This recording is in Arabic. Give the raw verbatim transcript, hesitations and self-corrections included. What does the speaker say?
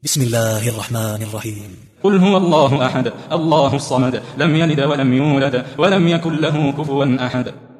بسم الله الرحمن الرحيم. قل هو الله أحد الله الصمد لم يلد ولم يولد ولم يكن له كفوا أحد.